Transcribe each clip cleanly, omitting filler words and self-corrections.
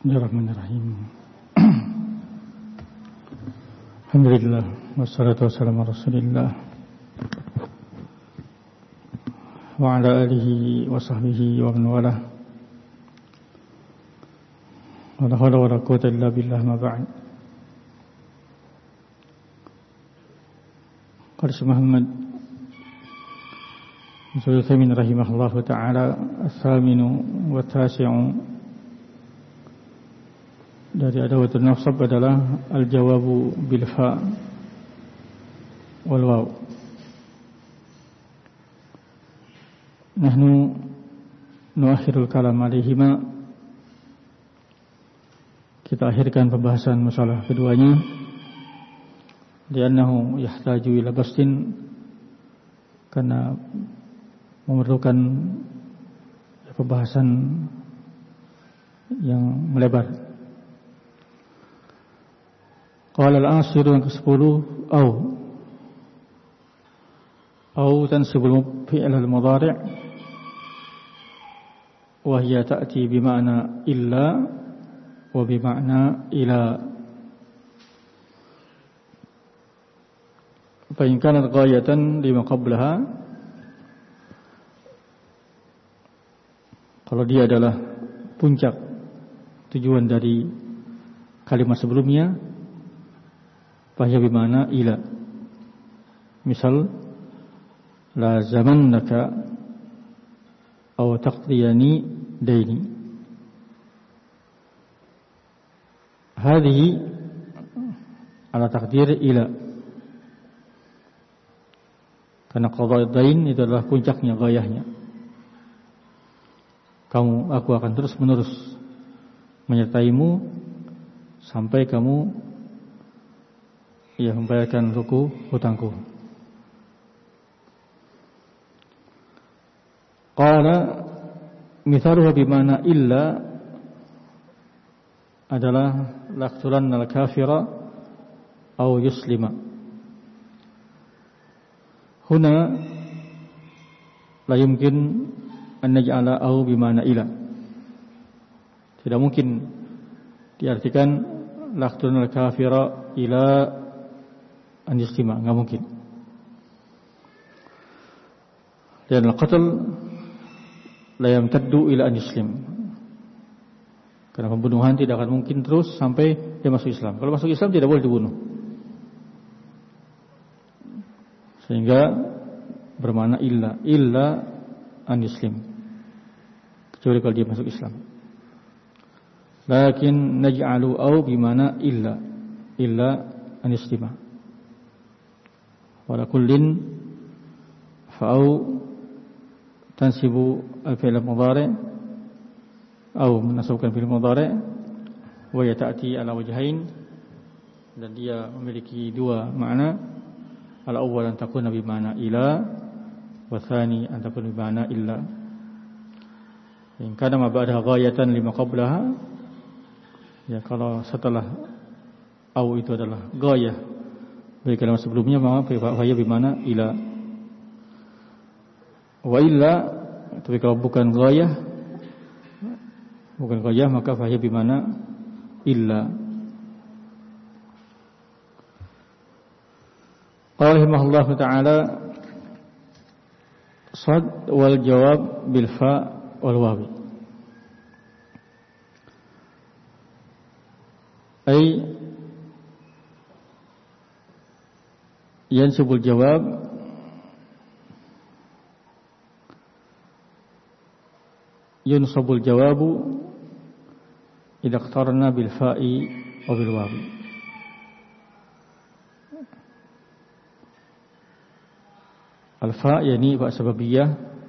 Bismillahirrahmanirrahim. Alhamdulillah wassalatu wassalamu ala Rasulillah wa ala alihi wa sahbihi wa man walah. Wa la hawla wa la quwwata illa billah, ma ba'd. Qala Syekh Muhammad bin Utsaimin rahimahullahu ta'ala, as-saminu wa tasi'u dari adawatul nasab adalah al-jawabu bil fa wal waw. Nahnu nuakhirul kalam alaihima. Kita akhirkan pembahasan masalah keduanya, li'annahu yahtaju ila bastin, karena memerlukan pembahasan yang melebar. Qala al-ashir, yang ke-10, au tansibul fi'l al-mudhari' wa hiya ta'ti bi ma'na illa wa bi ma'na ila. Fa in kanat ghayatan lima qablaha, kalau dia adalah puncak tujuan dari kalimat sebelumnya, fahya bimana ila. Misal, la zamannaka aw taqdiyani daini. Hadhihi ala taqdir ila, karena qadha dain itu adalah puncaknya, gayahnya. Aku akan terus menerus menyertaimu sampai kamu membayarkan hutangku. Qala mithaluha bimana illa adalah laqtulanna al-kafira aw yuslima. Huna la yumkin an naj'ala aw bimana ila. Tidak mungkin diartikan laqtulanna al-kafira ila an yuslima, enggak mungkin. Dan al-qatl la yamtaddu ila an yuslim, karena pembunuhan tidak akan mungkin terus sampai dia masuk Islam. Kalau masuk Islam tidak boleh dibunuh, sehingga bermakna illa an yuslim, kecuali kalau dia masuk Islam. Lakin naj'alu au bimana illa an yuslima. Wala kullin fa'au tansibu al-fi'l al-mudhari' au menasabkan fi'l al-mudhari' wa yata'ti ala wajhain, dan dia memiliki dua makna. Al-awwal an takuna bi ma'na ila, wa tsani an takuna bi ma'na illa. In kana ma ba'daha ghayatan lima qablaha, kalau setelah au itu adalah ghayah bagi kalimat sebelumnya, maka fahya bimana ila. Wa illa, tapi kalau bukan ghayah, maka fahya bimana illa. Qala rahimahullah ta'ala, sad wal jawab bil fa wal wawi. Ay yansubul jawab yunsabul jawabu idza iqtarna bil fa'i aw bil wawi. Al fa' yani fa sababiyah,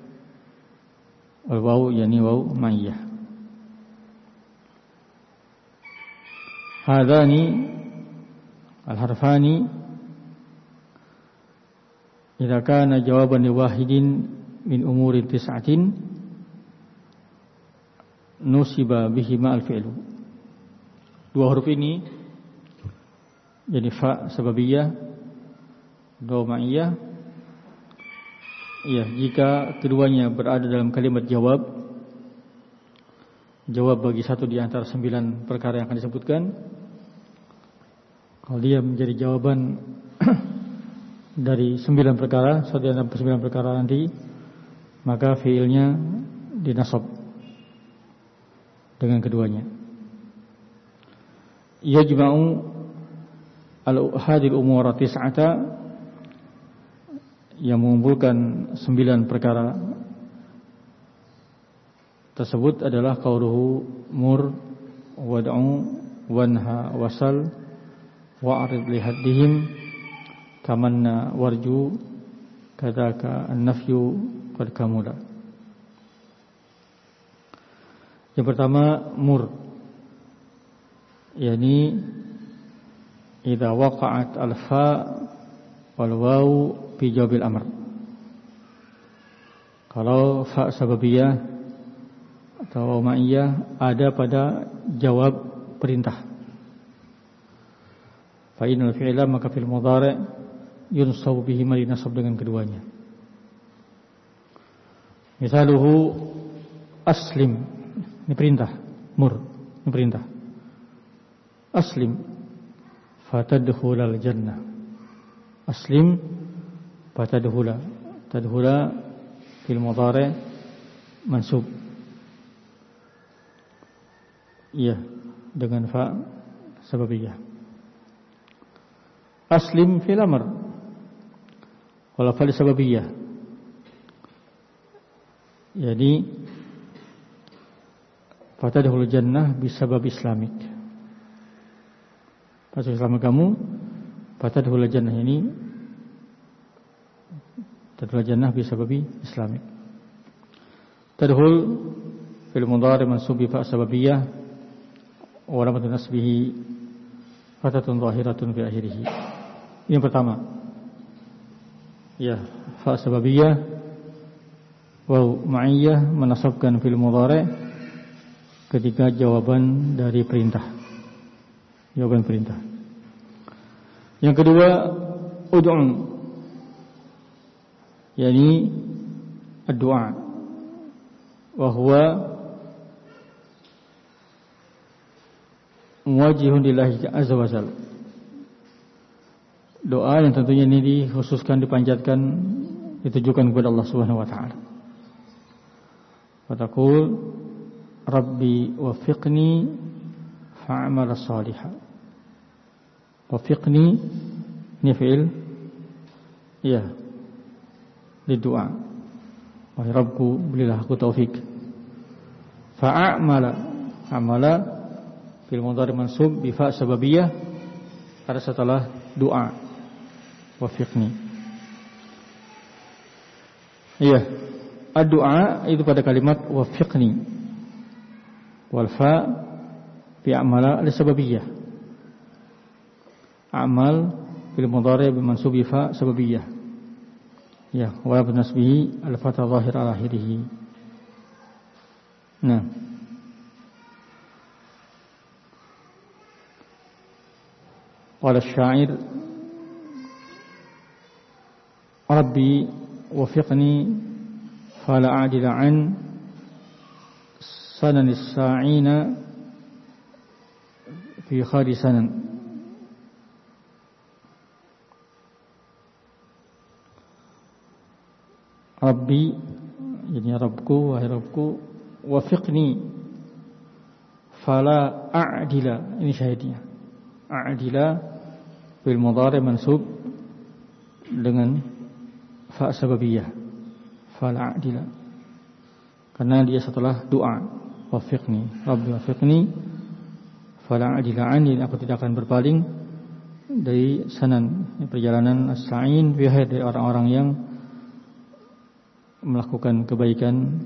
wal waw yani waw ma'iyah. Hadani al harfani idza kana jawaban li wahidin min umurin tis'atin nusiba bihima al-fi'lu. Dua huruf ini, jadi fa sababiyah, waw ma'iyah, jika keduanya berada dalam kalimat jawab, jawab bagi satu di antara 9 perkara yang akan disebutkan. Kalau dia menjadi jawaban dari 9 perkara, satu di antara 9 perkara nanti, maka fiilnya dinasab dengan keduanya. Yajma'u al-hadil umur tis'ata, yang mengumpulkan 9 perkara tersebut adalah qauluhu mur wad'u wanha wasal wa'rid li haddihim tamanna warju kadaka an-nafyu qad kamula. Yang pertama mur, yakni idza waqa'at al-fa wal waw fi jawabil amr. Kalau fa sababiyah atau ma'iyah ada pada jawab perintah. Fa innal fi'la, maka fil mudhari' yunsab bihi ma dinasab dengan keduanya. Misaluhu aslim, ini perintah, mur, ini perintah. Aslim fatadkhulal jannah. Aslim fatadkhula, tadkhula fil mudhari' mansub. Iya, dengan fa sababiyah. Aslim fil amr, wala fa sababiyah. Jadi fatadkhulul jannah bisabab islamik. Masuk Islam kamu, fatadkhulul jannah ini tadkhulul jannah bisababi islamik. Tadkhul fil mudhari' mansub bi fa sababiyah wa alamatun nasbihi fatatun zahiratun fi akhirih. Yang pertama, ya, fa sababiyah waw ma'iyah menasabkan fil mudhari' ketika jawaban dari perintah, jawaban perintah. Yang kedua, ud'u, yakni ad-du'a, wa huwa muwajjihun lillahi azza wa jalla. Doa yang tentunya ini dikhususkan, dipanjatkan, ditujukan kepada Allah Subhanahu wa taala. Wa taqul rabbi waffiqni fa'amal shalihan. Waffiqni ini fi'il, ya, lidua. Wahai Rabbku, berilah aku taufik. Fa'amala, amala fil mudhari' mansub bi fa sababiyah, pada setelah doa. Waffiqni. Iya, ad-du'a itu pada kalimat waffiqni. Wal fa fi amala li sababiyah. Amal fil mudhari' bi mansub bi fa sababiyah. Ya, wa binasbihi al-fatha zahir ala akhirih. Nah, qala asy-sya'ir rabbi wafiqni fala a'dila an sanan as-sa'ina fi khari sanan. Rabbi, jadi Rabbku, wahai Rabbku, wafiqni fala a'dila, ini syahidnya. A'dila bil mudhari' mansub dengan fa sababiyah, fala a'dila, karena dia setelah doa. Wafiqni, Rabbi wafiqni fala a'dila anni, aku tidak akan berpaling dari sanan, perjalanan as-sa'in, biha, dari orang-orang yang melakukan kebaikan.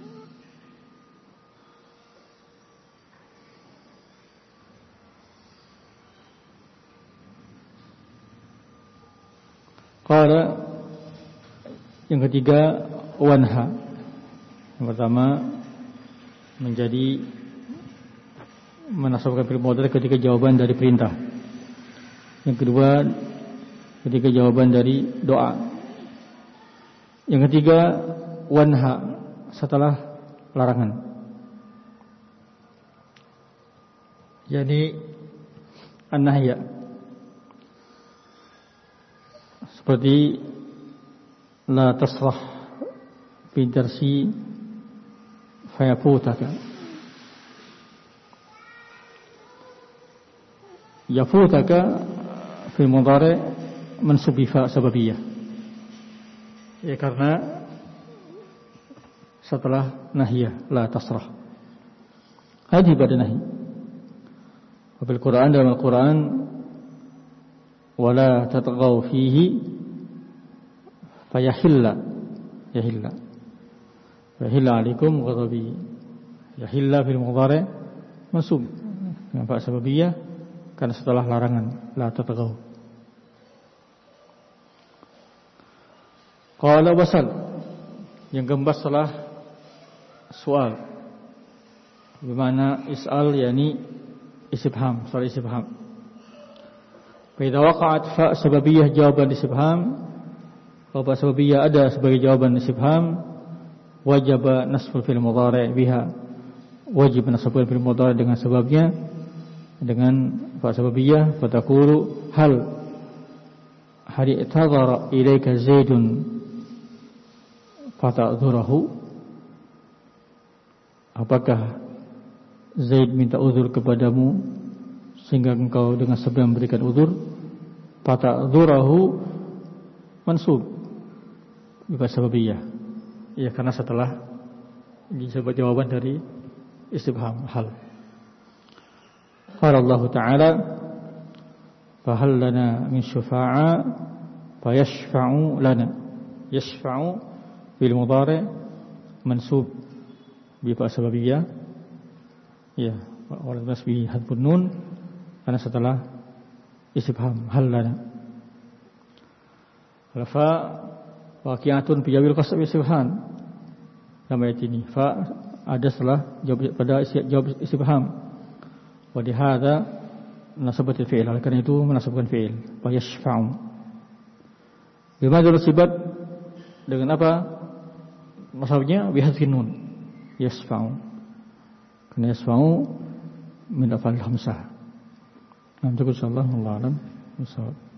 Qala, yang ketiga wanha. Yang pertama menjadi menasabkan fi'il mudhari' ketika jawaban dari perintah. Yang kedua ketika jawaban dari doa. Yang ketiga wanha setelah larangan. Yani an-nahya. Seperti la tasrah fi darsi fayafutaka. Yafutaka fi mudhari' mansub bi fa sababiyah. Ya karena setelah nahiyah la tasrah. Hadhi pada nahi. Bil Quran, dalam Al-Quran, wala tatghaw fihi fayahilla alaikum ghadabi. Yahilla fil mudhari' mansub dengan fa sababiyah karena setelah larangan la tatghaw. Qala wasal, yang keempat setelah soal, bagaimana is'al yani istifham, soal istifham. Fa idza waqa'at fa sababiyah jawaban istifham, kalau fa sababiyah ada sebagai jawaban istifham, wajib nasbul fil mudhari' biha, wajib nasbul fil mudhari' dengan sebabnya, dengan fa sababiyah. Fatakulu hal i'tadhara ilaika zaidun fata'dzurahu, apakah Zaid minta uzur kepadamu sehingga engkau dengan segera memberikan uzur? Fata'dzurahu mansub bi sababiyah, ya karena setelah ini sebagai jawaban dari istifham hal. Qala Allah Ta'ala fa hal lana min syufa'a fa yashfa'u lana. Yashfa'u bil mudhari' mansub bi fa sababiyah, ya, wal nasbi hadfun nun karena setelah istifham hal lana. Fa waqi'atun bi jawil qasab istifham. Dalam ayat ini fa ada setelah jawab pada jawab istifham. Wa di hadza nasabatul fi'il, karena itu menasabkan fi'il fa yashfa'u. Bima dirsibat dengan apa? Nasabnya bi hadfin nun yashfa'u. Karena yasfa'u min af'al khamsah. Nah, cukup insyaallah, wallahu a'lam.